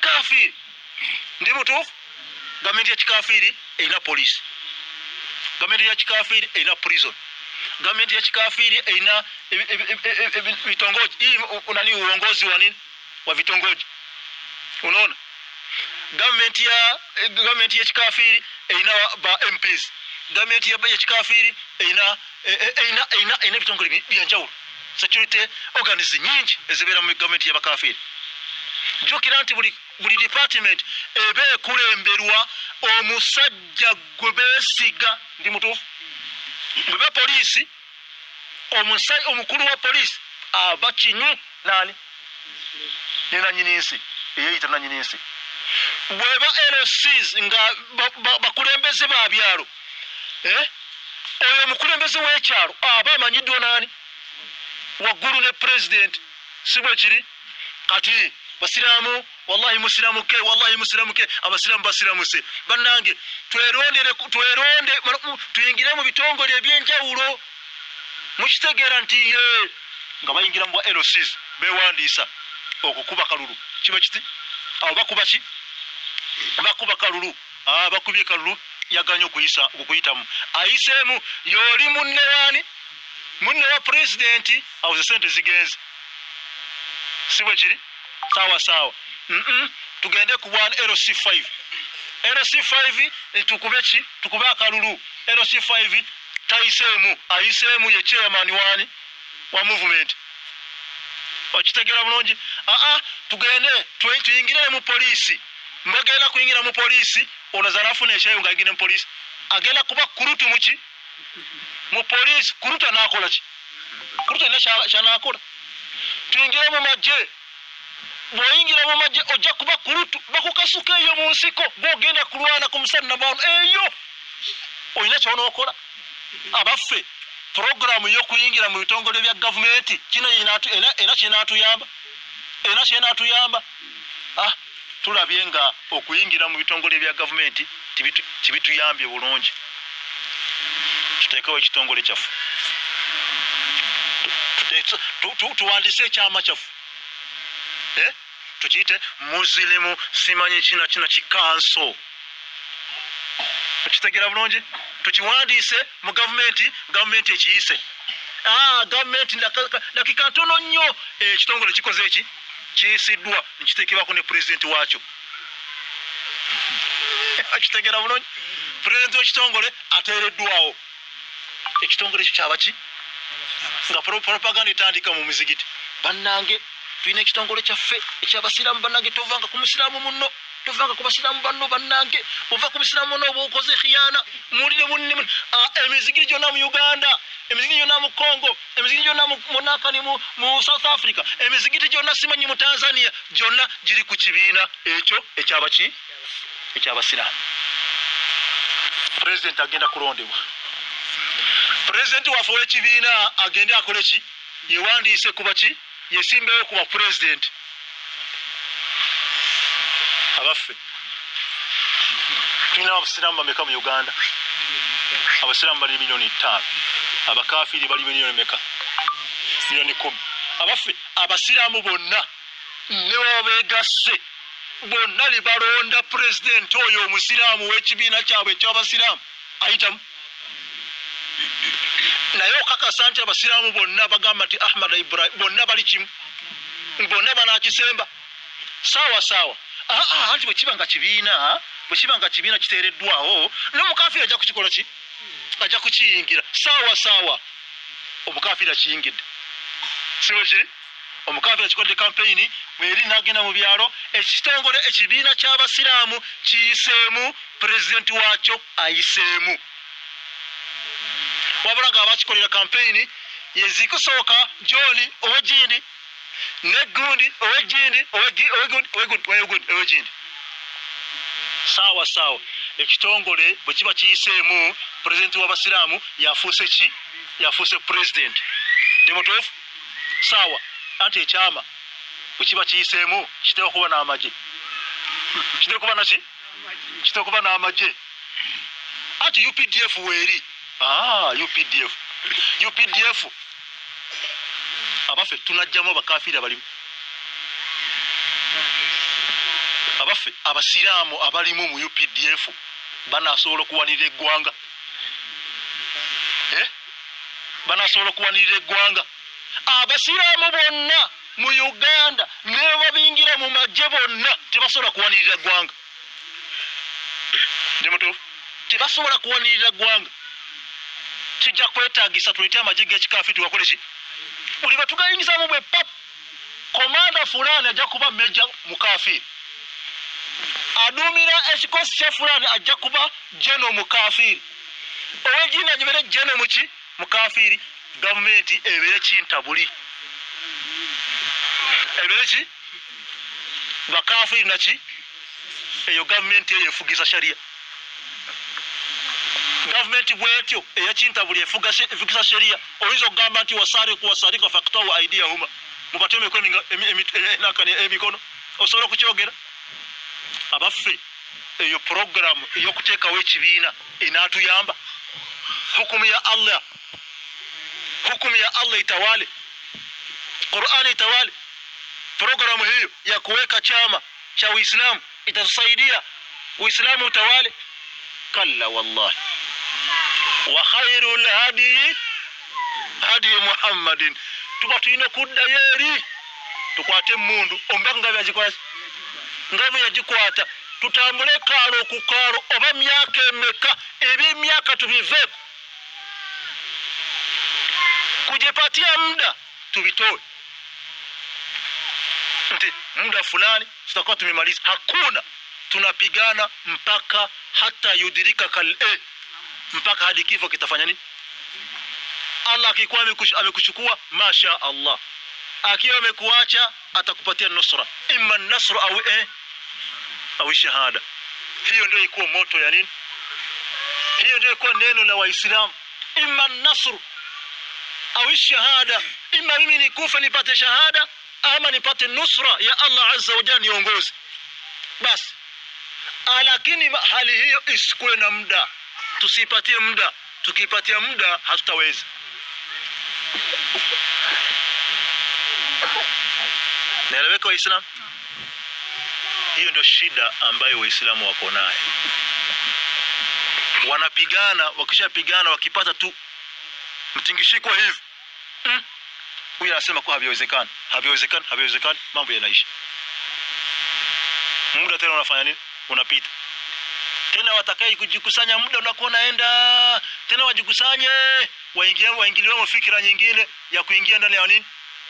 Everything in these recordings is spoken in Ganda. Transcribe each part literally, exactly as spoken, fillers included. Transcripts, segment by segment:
kikafiri ndi mutuufu gavumenti ya kikafiri erina police gavumenti ya kikafiri erina prison gavumenti ya kikafiri erina vitongoji unani uongozi wa nini wa vitongoji unaona gavumenti ya gavumenti ya kikafiri erina ba M Ps gavumenti ya kikafiri erina erina erina erina vitongole byanjawulo security organization nyingi ezibera mu gavumenti ya bakafiri jukira nti buli buli department ebe kulemberwa omusajja gwebesiga ndi mutuufu bwe police omusai omukulu wa police aba kinyi nani nina nyinisi eyita na nyinisi bweba L Cs nga bakulembeze ba, ba byalo eh oyo mukulembeze w'ekyalo aba amanyiddwa nani waggulu ne president sibwe kiri kati basiramu wallahi musiramu ke wallahi musiramu ke abasiramu basiramu se bannange twerondere tweronde tuyingire mu bitongole ebyenjawulo mukitegera nti ye nga bayingira mu L Cs bewandisa okukuba kalulu kiba kiti abo bakuba ki bakuba kalulu ah bakubye kalulu yaganya okuyisa okuyitamu ayisemu yoli munne wani munne wa president awuze sente zigenze sibwe kiri sawa sawa mm -mm. tugende ku L C five L C five tukube ki tukube akalulu L C five taisemu ayisemu ye chairman wani wa movement okitegera bulungi ah ah tugende tuyingire mu police mbagenda kuyingira mu police onazana afune eshayo ngagine mu police agenda kuba kurutu muki mu police kuruta nakola ki kuruta ne shana akola tuyingire mu majje boyingira mu majje ojja kuba kurutu bakukasuka eyo mu nsiko bogenda kulwana ku musana bawo eyo oyina kyono okola abaffe program yo kuyingira mu bitongole bya government kino yinatu ena ena kinatu yamba ena kinatu yamba ah tulabyenga okuyingira mu bitongole bya government tibitu tibitu yambye bulungi tutekewe kitongole kyafu tutekewe tuwandise kyama kyafu eh tukite Muslim simanyi kina kina kikanso tukitegera bulungi tukiwandise mu government government ekiyise ah government nakikantono nnyo ekitongole kikoze eki kiyisiddwa nkitekebako ne president wacho akitegera bulungi president w'ekitongole ateereddwawo ekitongole ekyo kyabaki nga propaganda etandika mu muzigiti bannange tuyina ekitongole kyaffe ekyabasiramu bannange tovanga ku musiramu munno tovanga ku basiramu banno bannange ova ku musiramu munno obukoze khiyana mulire bunne emizigiti gyonna mu Uganda emizigiti gyonna mu Congo emizigiti gyonna mu nakani mu, mu South Africa emizigiti gyonna simanyi mu Tanzania gyonna giri ku kibiina ekyo ekyabaki ekyabasiramu president agenda kulondebwa president waffe w'ekibiina agende akole ki yewandiise kuba ki yesimbeyo kuba president abaffe tulina abasiramu bameka mu Uganda abasiramu bali milioni ttaano abakafiri bali milioni meka milioni kumi abaffe abasiramu bonna ne wabegasse bonna libalonda president oyo omusiramu w'ekibiina kyabwe eky'abasiramu ayitamu naye okakasa nti abasiramu bonna bagamba nti Ahmad Ibrahim bonna bali kimu bonna banakisemba sawa sawa ah ah anti bwe kiba nga kibiina bwe kiba nga kibiina kiteereddwawo n'omukafiri ajja kukikola ki ajja kukiyingira sawa sawa omukafiri akiyingidde siwe kiri omukafiri akikodde campaign mweri nagenda mu byalo ekitongole ekibiina ky'abasiramu kiyiseemu president wakyo ayiseemu wabula nga abakikolera campaign yezikusooka John owegindi ne gundi owegindi owegundi owegundi owegundi owegindi sawa sawa ekitongole bwe kiba kiyiseemu president w'abasiramu yafuuse ki yafuuse president ndi mutuufu sawa anti ekyama bwe kiba kiyiseemu kiteekwa kuba n'amagye kiteekwa kuba naki kiteekwa kuba n'amagye anti U P D F weeri ah U P D F U P D F abaffe tunajjamu abakafiri abalimu abaffe abasiraamu abalimu mu U P D F banasobola okuwanirira eggwanga eh banasobola okuwanirira eggwanga abasiraamu bonna mu Uganda ne babingira mu majje bonna tebasobola kuwanirira eggwanga demoto tebasobola kuwanirira eggwanga kijja kwetaagisa tulete amajje g'ekikaafi tuwakole ki buli batugayingizamu bwe pap komanda fulani ajja kuba meja mukafiri adumira ekikosi kya fulani ajja kuba jeno mukafiri owejina jibere jeno muki mukafiri gavumenti ebere kintabuli ebere ki bakafiri naki eyo gavumenti eyefugiza sharia gavumenti bwetyo eyakintabuli efugiza sharia oyinza okugamba nti wasari kuwasarika faktawu aidiyahuma mubateme ko nakani emikono osobola okukyogera abaffe eyo program eyokuteekawo ekibiina inaatuyamba hukumu ya Allah hukumu ya Allah itawale Qur'ani itawale programu hiyo ya kuweka chama cha Uislamu itatusaidia Uislamu utawale kalla wallahi wa khairul hadi hadi Muhammadin tuba tuine kudda yeri tukwate mundu ombaka ngabe ajikola ngabe yajikwata tutambule kalo ku kalo oba myaka emeka ebi myaka tubive kujipatia muda tubitoe nti muda fulani tutakuwa tumemaliza hakuna tunapigana mpaka hata yudirika kal e mpaka hadi kifo kitafanya nini Allah akikuwa amekuchukua masha Allah akiwa amekuacha atakupatia nusra imma nasr au eh au shahada hiyo ndio ikuwa moto ya nini hiyo ndio ikuwa neno la waislamu imma nasr au shahada imma mimi nikufa nipate shahada ama nipate nusra ya Allah azza wa jalla niongoze basi lakini hali hiyo isikue na muda tusipatie muda tukipatia muda hatutaweza naeleweka waislamu hiyo ndio shida ambayo waislamu wako nayo wanapigana wakishapigana wakipata tu mtingishiko hivi mm. huyu anasema kwa haviwezekani haviwezekani haviwezekani mambo yanaisha muda tena unafanya nini unapita tena watakai kujikusanya muda unakuwa naenda tena wajikusanye waingie waingiliwe fikra nyingine ya kuingia ndani ya nini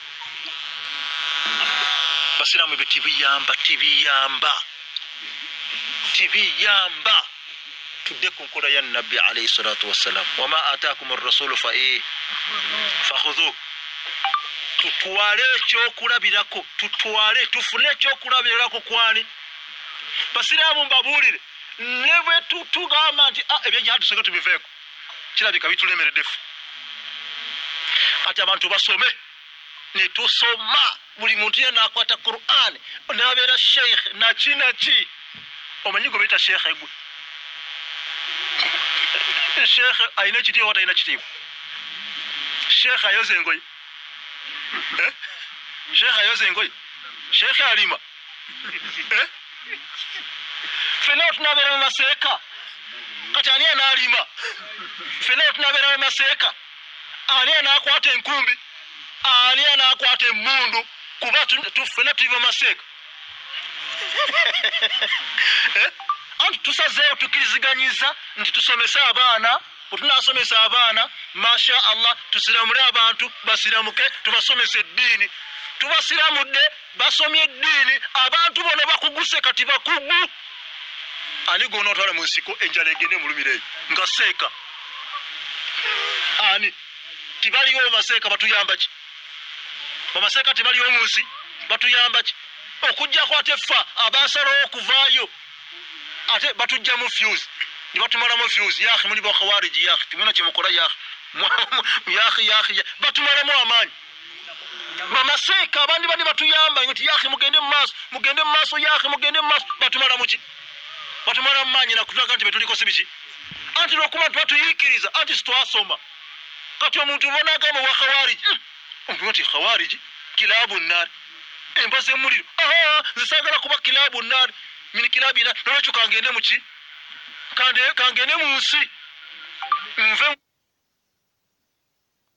basi na mbe T V yamba T V yamba T V yamba tudekun kura ya nabi alayhi salatu wassalam wama ataakum ar-rasul fa eh fakhudhu tutwale cyo kulabirako tutwale tufune cyo kulabirako kwani basiramu mbabulire newe tutugamba nti ah ebya jadu soko tubiveko kirabika bitulemere defu ati abantu basome ne tusoma buli muntu yana akwata Qur'an nabera sheikh na china chi omanyigo bita sheikh egwe sheikh aina chiti wata ina chiti sheikh ayoze ngoyi eh sheikh ayoze ngoyi sheikh alima eh fena tunabera maseka kati ani analima fena tunabera maseka ani anakwata enkumbi ani anakwata mundu kuba tufena tuva maseka eh antu tusazeo tukiriziganyiza nti tusomesa abana utunasomesa abana masha Allah tusiramure abantu basiramuke tubasomese dini tubasiramude basomye dini abantu bona bakuguse kati bakugu ani gono twala musiko enjalegene mulumire ngaseka ani tibali yo maseka batuyamba ki bamaseka tibali yo musi batuyamba ki okujja kwate fa abasaro okuvayo ate batujja mu fuse ni batumala mu fuse ya akhi muli bo khawariji ya akhi timuna chimukora ya akhi ya akhi ya akhi batumala mu amani bamaseka abandi bandi batuyamba ngoti ya akhi mugende mu maso mugende mu maso ya akhi mugende mu maso batumala muki batumala manyi na kutaka nti betuliko sibichi anti lokuma twatuyikiriza anti sitwasoma kati omuntu ubona kama wa khawariji omuntu khawariji kilabu nar embaze muliro aha zisagala kuba kilabu nar minikira bina nolwekyo kangende muki kangende mu nsi nve